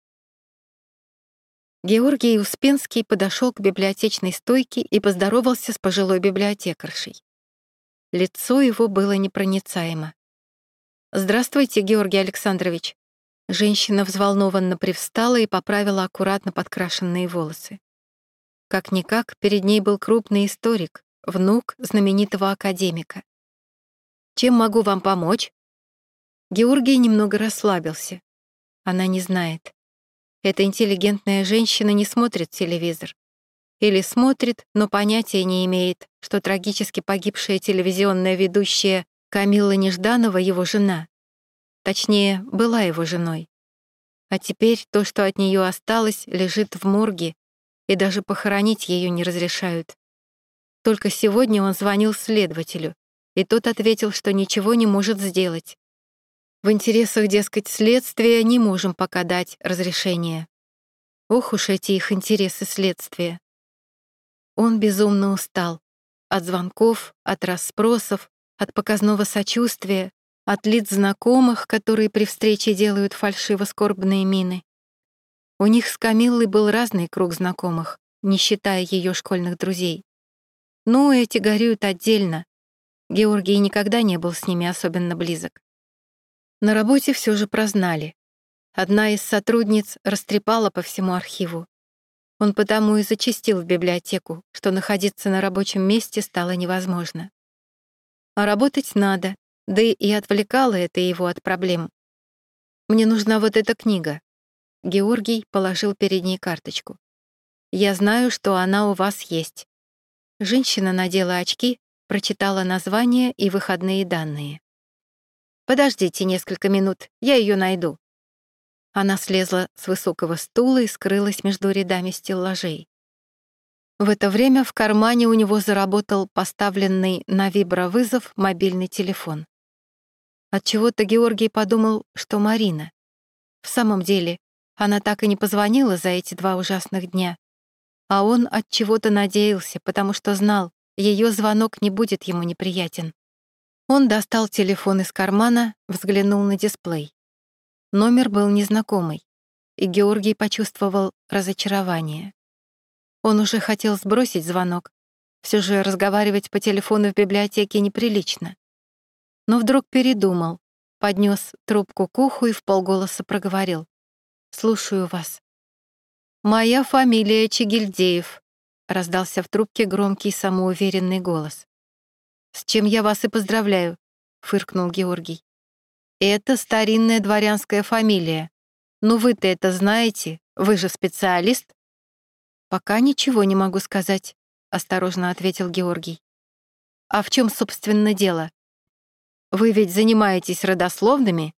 Георгий Успенский подошел к библиотечной стойке и поздоровался с пожилой библиотекаршей. Лицо его было непроницаемо. «Здравствуйте, Георгий Александрович». Женщина взволнованно привстала и поправила аккуратно подкрашенные волосы. Как-никак, перед ней был крупный историк, внук знаменитого академика. «Чем могу вам помочь?» Георгий немного расслабился. Она не знает. Эта интеллигентная женщина не смотрит телевизор. Или смотрит, но понятия не имеет, что трагически погибшая телевизионная ведущая Камилла Нежданова — его жена. Точнее, была его женой. А теперь то, что от нее осталось, лежит в морге, и даже похоронить ее не разрешают. Только сегодня он звонил следователю, и тот ответил, что ничего не может сделать. В интересах, дескать, следствия не можем пока дать разрешение. Ох уж эти их интересы следствия. Он безумно устал. От звонков, от расспросов, от показного сочувствия, от лиц знакомых, которые при встрече делают фальшиво-скорбные мины. У них с Камиллой был разный круг знакомых, не считая ее школьных друзей. Ну, эти горюют отдельно. Георгий никогда не был с ними особенно близок. На работе все же прознали. Одна из сотрудниц растрепала по всему архиву. Он потому и зачастил в библиотеку, что находиться на рабочем месте стало невозможно. А работать надо, да и отвлекало это его от проблем. «Мне нужна вот эта книга». Георгий положил перед ней карточку. «Я знаю, что она у вас есть». Женщина надела очки, прочитала название и выходные данные. «Подождите несколько минут, я ее найду». Она слезла с высокого стула и скрылась между рядами стеллажей. В это время в кармане у него заработал поставленный на вибровызов мобильный телефон. Отчего-то Георгий подумал, что Марина. В самом деле, Она так и не позвонила за эти два ужасных дня. А он от чего-то надеялся, потому что знал, ее звонок не будет ему неприятен. Он достал телефон из кармана, взглянул на дисплей. Номер был незнакомый, и Георгий почувствовал разочарование. Он уже хотел сбросить звонок. Все же разговаривать по телефону в библиотеке неприлично. Но вдруг передумал, поднес трубку к уху и вполголоса проговорил. «Слушаю вас». «Моя фамилия Чигильдеев», — раздался в трубке громкий самоуверенный голос. «С чем я вас и поздравляю», — фыркнул Георгий. «Это старинная дворянская фамилия. Ну вы-то это знаете, вы же специалист». «Пока ничего не могу сказать», — осторожно ответил Георгий. «А в чем, собственно, дело? Вы ведь занимаетесь родословными?»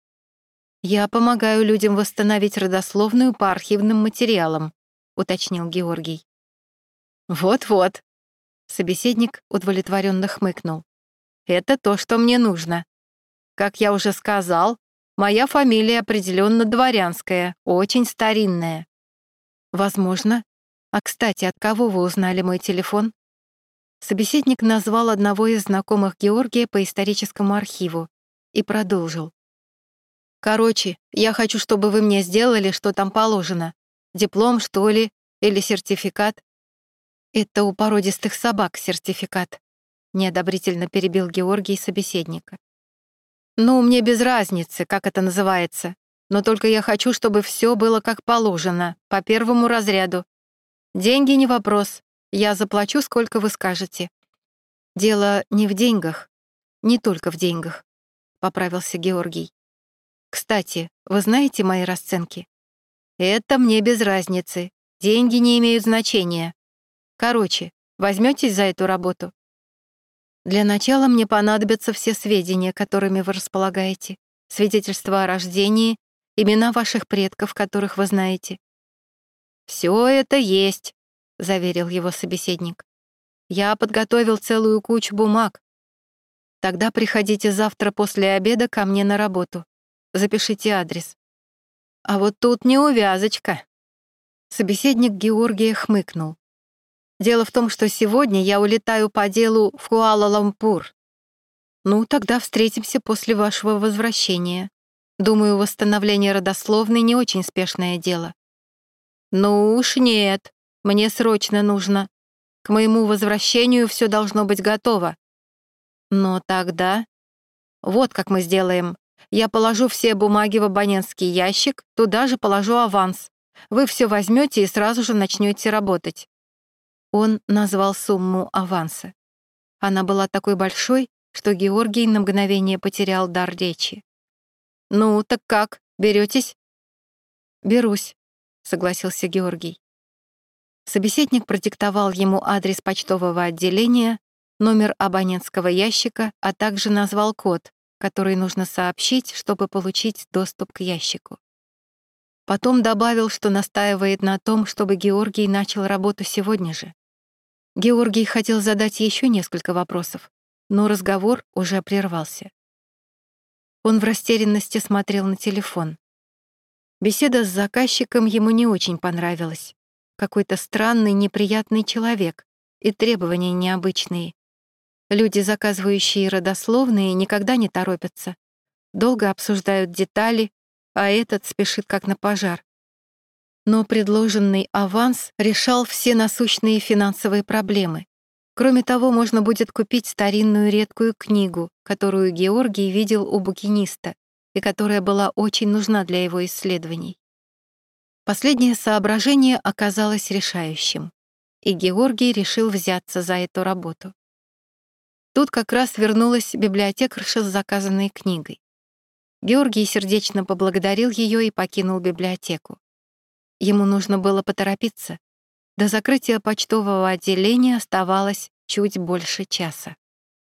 «Я помогаю людям восстановить родословную по архивным материалам», — уточнил Георгий. «Вот-вот», — собеседник удовлетворенно хмыкнул. «Это то, что мне нужно. Как я уже сказал, моя фамилия определенно дворянская, очень старинная». «Возможно. А, кстати, от кого вы узнали мой телефон?» Собеседник назвал одного из знакомых Георгия по историческому архиву и продолжил. «Короче, я хочу, чтобы вы мне сделали, что там положено. Диплом, что ли, или сертификат?» «Это у породистых собак сертификат», — неодобрительно перебил Георгий собеседника. «Ну, мне без разницы, как это называется, но только я хочу, чтобы все было как положено, по первому разряду. Деньги не вопрос, я заплачу, сколько вы скажете». «Дело не в деньгах, не только в деньгах», — поправился Георгий. «Кстати, вы знаете мои расценки?» «Это мне без разницы, деньги не имеют значения. Короче, возьметесь за эту работу?» «Для начала мне понадобятся все сведения, которыми вы располагаете, свидетельства о рождении, имена ваших предков, которых вы знаете». «Все это есть», — заверил его собеседник. «Я подготовил целую кучу бумаг. Тогда приходите завтра после обеда ко мне на работу. Запишите адрес». «А вот тут неувязочка». Собеседник Георгия хмыкнул. «Дело в том, что сегодня я улетаю по делу в Куала-Лумпур. Ну, тогда встретимся после вашего возвращения. Думаю, восстановление родословной не очень спешное дело». «Ну уж нет, мне срочно нужно. К моему возвращению все должно быть готово». «Но тогда...» «Вот как мы сделаем. Я положу все бумаги в абонентский ящик, туда же положу аванс. Вы все возьмете и сразу же начнете работать». Он назвал сумму аванса. Она была такой большой, что Георгий на мгновение потерял дар речи. «Ну, так как, беретесь?» «Берусь», — согласился Георгий. Собеседник продиктовал ему адрес почтового отделения, номер абонентского ящика, а также назвал код, который нужно сообщить, чтобы получить доступ к ящику. Потом добавил, что настаивает на том, чтобы Георгий начал работу сегодня же. Георгий хотел задать еще несколько вопросов, но разговор уже прервался. Он в растерянности смотрел на телефон. Беседа с заказчиком ему не очень понравилась. Какой-то странный, неприятный человек и требования необычные. Люди, заказывающие родословные, никогда не торопятся. Долго обсуждают детали, а этот спешит как на пожар. Но предложенный аванс решал все насущные финансовые проблемы. Кроме того, можно будет купить старинную редкую книгу, которую Георгий видел у букиниста и которая была очень нужна для его исследований. Последнее соображение оказалось решающим, и Георгий решил взяться за эту работу. Тут как раз вернулась библиотекарша с заказанной книгой. Георгий сердечно поблагодарил ее и покинул библиотеку. Ему нужно было поторопиться. До закрытия почтового отделения оставалось чуть больше часа.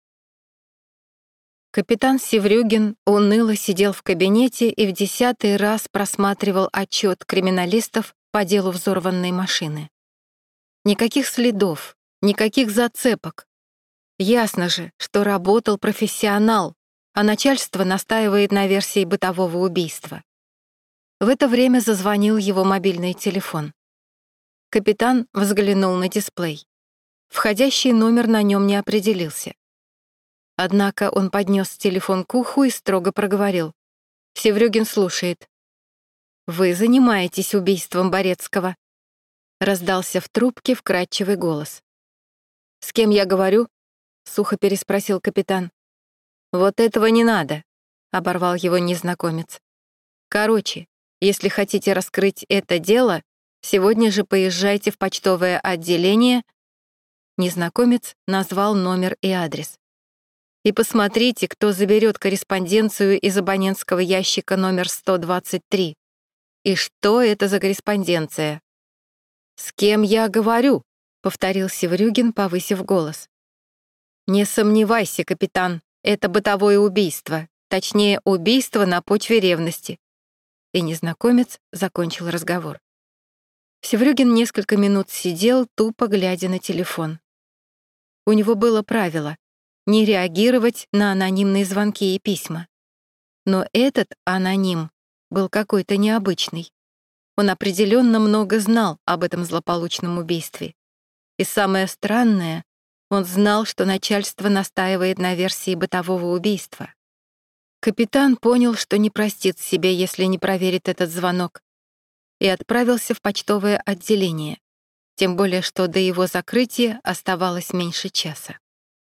Капитан Севрюгин уныло сидел в кабинете и в десятый раз просматривал отчет криминалистов по делу взорванной машины. Никаких следов, никаких зацепок. Ясно же, что работал профессионал, а начальство настаивает на версии бытового убийства. В это время зазвонил его мобильный телефон. Капитан взглянул на дисплей. Входящий номер на нем не определился. Однако он поднес телефон к уху и строго проговорил. Севрюгин слушает. «Вы занимаетесь убийством Борецкого», — раздался в трубке вкрадчивый голос. «С кем я говорю?» — сухо переспросил капитан. «Вот этого не надо», — оборвал его незнакомец. «Короче, если хотите раскрыть это дело, сегодня же поезжайте в почтовое отделение». Незнакомец назвал номер и адрес. «И посмотрите, кто заберет корреспонденцию из абонентского ящика номер сто двадцать три. И что это за корреспонденция?» «С кем я говорю?» — повторил Севрюгин, повысив голос. «Не сомневайся, капитан, это бытовое убийство, точнее, убийство на почве ревности». И незнакомец закончил разговор. Севрюгин несколько минут сидел, тупо глядя на телефон. У него было правило — не реагировать на анонимные звонки и письма. Но этот аноним был какой-то необычный. Он определенно много знал об этом злополучном убийстве. И самое странное, он знал, что начальство настаивает на версии бытового убийства. Капитан понял, что не простит себе, если не проверит этот звонок, и отправился в почтовое отделение, тем более что до его закрытия оставалось меньше часа.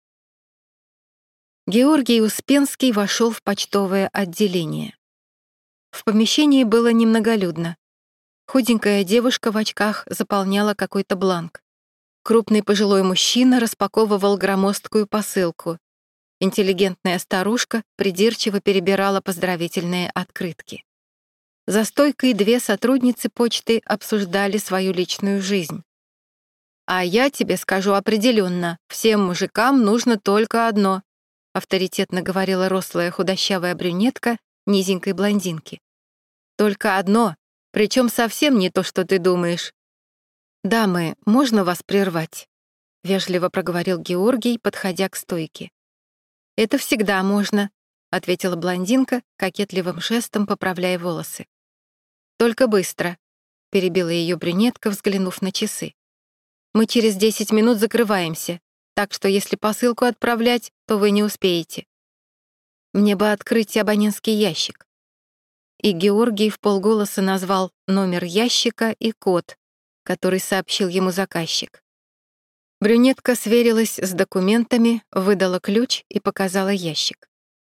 Георгий Успенский вошел в почтовое отделение. В помещении было немноголюдно. Худенькая девушка в очках заполняла какой-то бланк. Крупный пожилой мужчина распаковывал громоздкую посылку. Интеллигентная старушка придирчиво перебирала поздравительные открытки. За стойкой две сотрудницы почты обсуждали свою личную жизнь. «А я тебе скажу определенно, всем мужикам нужно только одно», авторитетно говорила рослая худощавая брюнетка низенькой блондинки. «Только одно, причем совсем не то, что ты думаешь». «Дамы, можно вас прервать?» — вежливо проговорил Георгий, подходя к стойке. «Это всегда можно», — ответила блондинка, кокетливым жестом поправляя волосы. «Только быстро», — перебила ее брюнетка, взглянув на часы. «Мы через десять минут закрываемся, так что если посылку отправлять, то вы не успеете. Мне бы открыть абонентский ящик». И Георгий вполголоса назвал номер ящика и код, который сообщил ему заказчик. Брюнетка сверилась с документами, выдала ключ и показала ящик.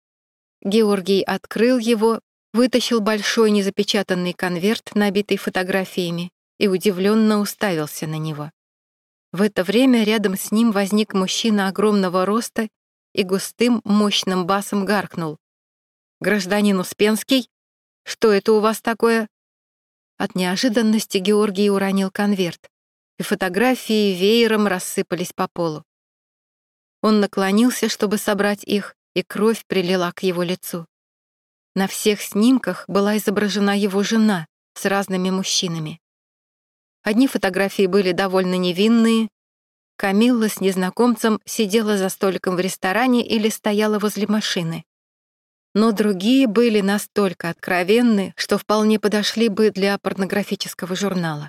Георгий открыл его, вытащил большой незапечатанный конверт, набитый фотографиями, и удивленно уставился на него. В это время рядом с ним возник мужчина огромного роста и густым, мощным басом гаркнул. «Гражданин Успенский, что это у вас такое?» От неожиданности Георгий уронил конверт, и фотографии веером рассыпались по полу. Он наклонился, чтобы собрать их, и кровь прилила к его лицу. На всех снимках была изображена его жена с разными мужчинами. Одни фотографии были довольно невинные. Камилла с незнакомцем сидела за столиком в ресторане или стояла возле машины. Но другие были настолько откровенны, что вполне подошли бы для порнографического журнала.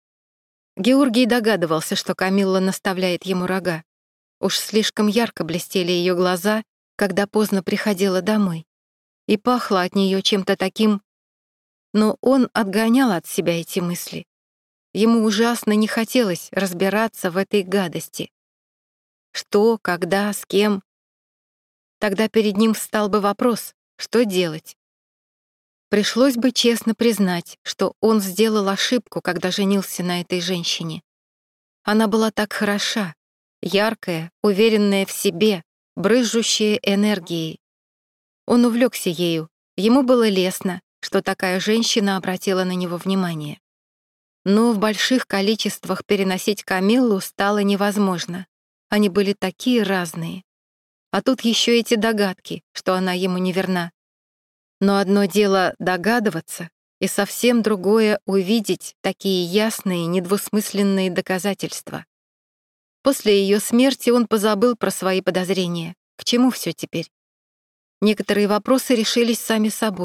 Георгий догадывался, что Камилла наставляет ему рога. Уж слишком ярко блестели ее глаза, когда поздно приходила домой, и пахло от нее чем-то таким. Но он отгонял от себя эти мысли. Ему ужасно не хотелось разбираться в этой гадости. Что, когда, с кем? Тогда перед ним встал бы вопрос, что делать? Пришлось бы честно признать, что он сделал ошибку, когда женился на этой женщине. Она была так хороша, яркая, уверенная в себе, брызжущая энергией. Он увлекся ею, ему было лестно, что такая женщина обратила на него внимание. Но в больших количествах переносить Камиллу стало невозможно. Они были такие разные. А тут еще эти догадки, что она ему не верна. Но одно дело догадываться, и совсем другое — увидеть такие ясные, недвусмысленные доказательства. После ее смерти он позабыл про свои подозрения. К чему все теперь? Некоторые вопросы решились сами собой.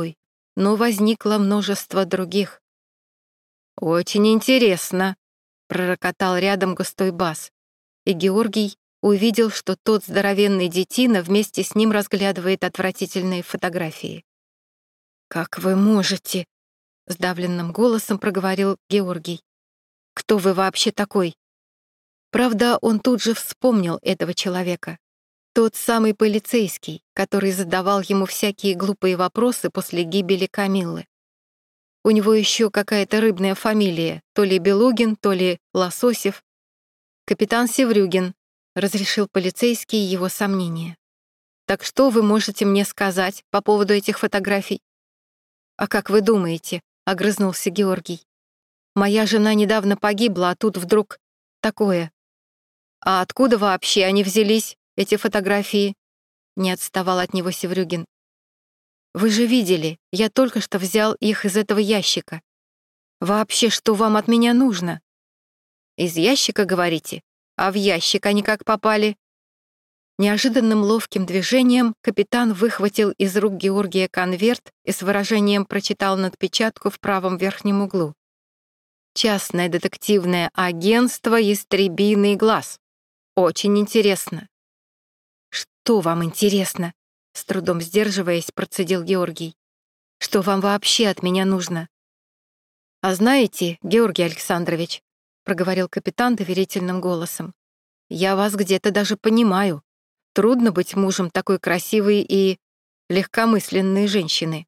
но возникло множество других. «Очень интересно», — пророкотал рядом густой бас, и Георгий увидел, что тот здоровенный детина вместе с ним разглядывает отвратительные фотографии. «Как вы можете?» — сдавленным голосом проговорил Георгий. «Кто вы вообще такой?» Правда, он тут же вспомнил этого человека. Тот самый полицейский, который задавал ему всякие глупые вопросы после гибели Камиллы. У него еще какая-то рыбная фамилия, то ли Белугин, то ли Лососев. «Капитан Севрюгин», — разрешил полицейский его сомнения. «Так что вы можете мне сказать по поводу этих фотографий?» «А как вы думаете?» — огрызнулся Георгий. «Моя жена недавно погибла, а тут вдруг такое. А откуда вообще они взялись, эти фотографии?» Не отставал от него Севрюгин. «Вы же видели, я только что взял их из этого ящика. Вообще, что вам от меня нужно?» «Из ящика, говорите? А в ящик они как попали?» Неожиданным ловким движением капитан выхватил из рук Георгия конверт и с выражением прочитал надпечатку в правом верхнем углу. «Частное детективное агентство «Ястребиный глаз». Очень интересно». «Что вам интересно?» — с трудом сдерживаясь, процедил Георгий. «Что вам вообще от меня нужно?» «А знаете, Георгий Александрович», — проговорил капитан доверительным голосом, «я вас где-то даже понимаю. Трудно быть мужем такой красивой и легкомысленной женщины».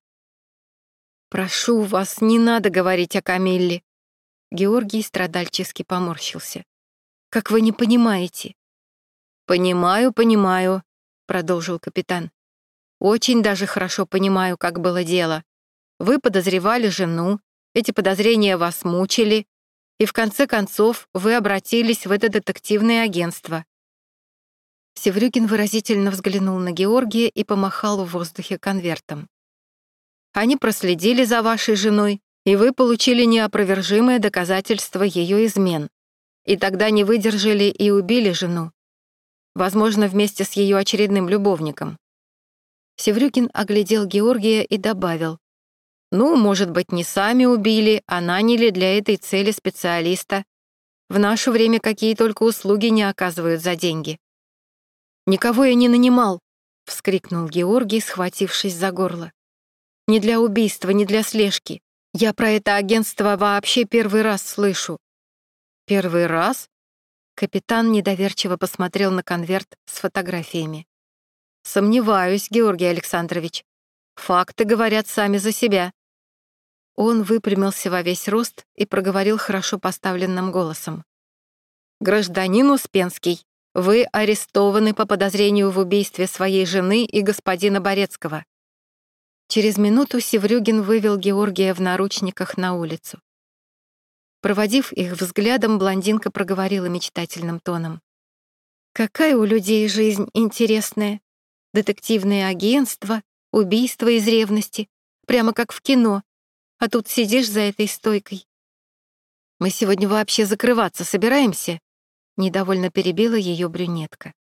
«Прошу вас, не надо говорить о Камилле». Георгий страдальчески поморщился. «Как вы не понимаете?» «Понимаю, понимаю», — продолжил капитан. «Очень даже хорошо понимаю, как было дело. Вы подозревали жену, эти подозрения вас мучили, и в конце концов вы обратились в это детективное агентство». Севрюгин выразительно взглянул на Георгия и помахал в воздухе конвертом. «Они проследили за вашей женой, и вы получили неопровержимое доказательство ее измен. И тогда не выдержали и убили жену. Возможно, вместе с ее очередным любовником». Севрюгин оглядел Георгия и добавил: «Ну, может быть, не сами убили, а наняли для этой цели специалиста. В наше время какие только услуги не оказывают за деньги». «Никого я не нанимал», — вскрикнул Георгий, схватившись за горло. «Ни для убийства, ни для слежки. Я про это агентство вообще первый раз слышу». «Первый раз?» Капитан недоверчиво посмотрел на конверт с фотографиями. «Сомневаюсь, Георгий Александрович. Факты говорят сами за себя». Он выпрямился во весь рост и проговорил хорошо поставленным голосом. «Гражданин Успенский, вы арестованы по подозрению в убийстве своей жены и господина Борецкого». Через минуту Севрюгин вывел Георгия в наручниках на улицу. Проводив их взглядом, блондинка проговорила мечтательным тоном: «Какая у людей жизнь интересная! Детективное агентство, убийство из ревности, прямо как в кино, а тут сидишь за этой стойкой». «Мы сегодня вообще закрываться собираемся?» — недовольно перебила ее брюнетка.